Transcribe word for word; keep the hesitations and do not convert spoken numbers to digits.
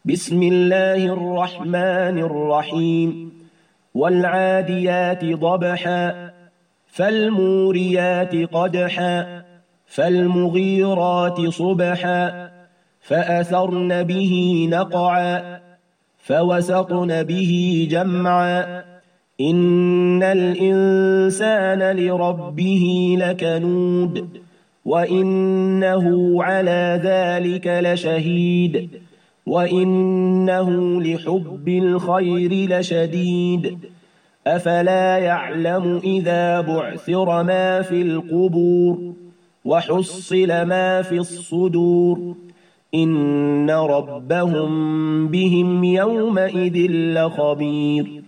بسم الله الرحمن الرحيم والعاديات ضبحا فالموريات قدحا فالمغيرات صبحا فأثرن به نقعا فوسطن به جمعا إن الإنسان لربه لكنود وإنه على ذلك لشهيد وإنه لحب الخير لشديد أفلا يعلم إذا بعثر ما في القبور وحصل ما في الصدور إن ربهم بهم يومئذ لخبير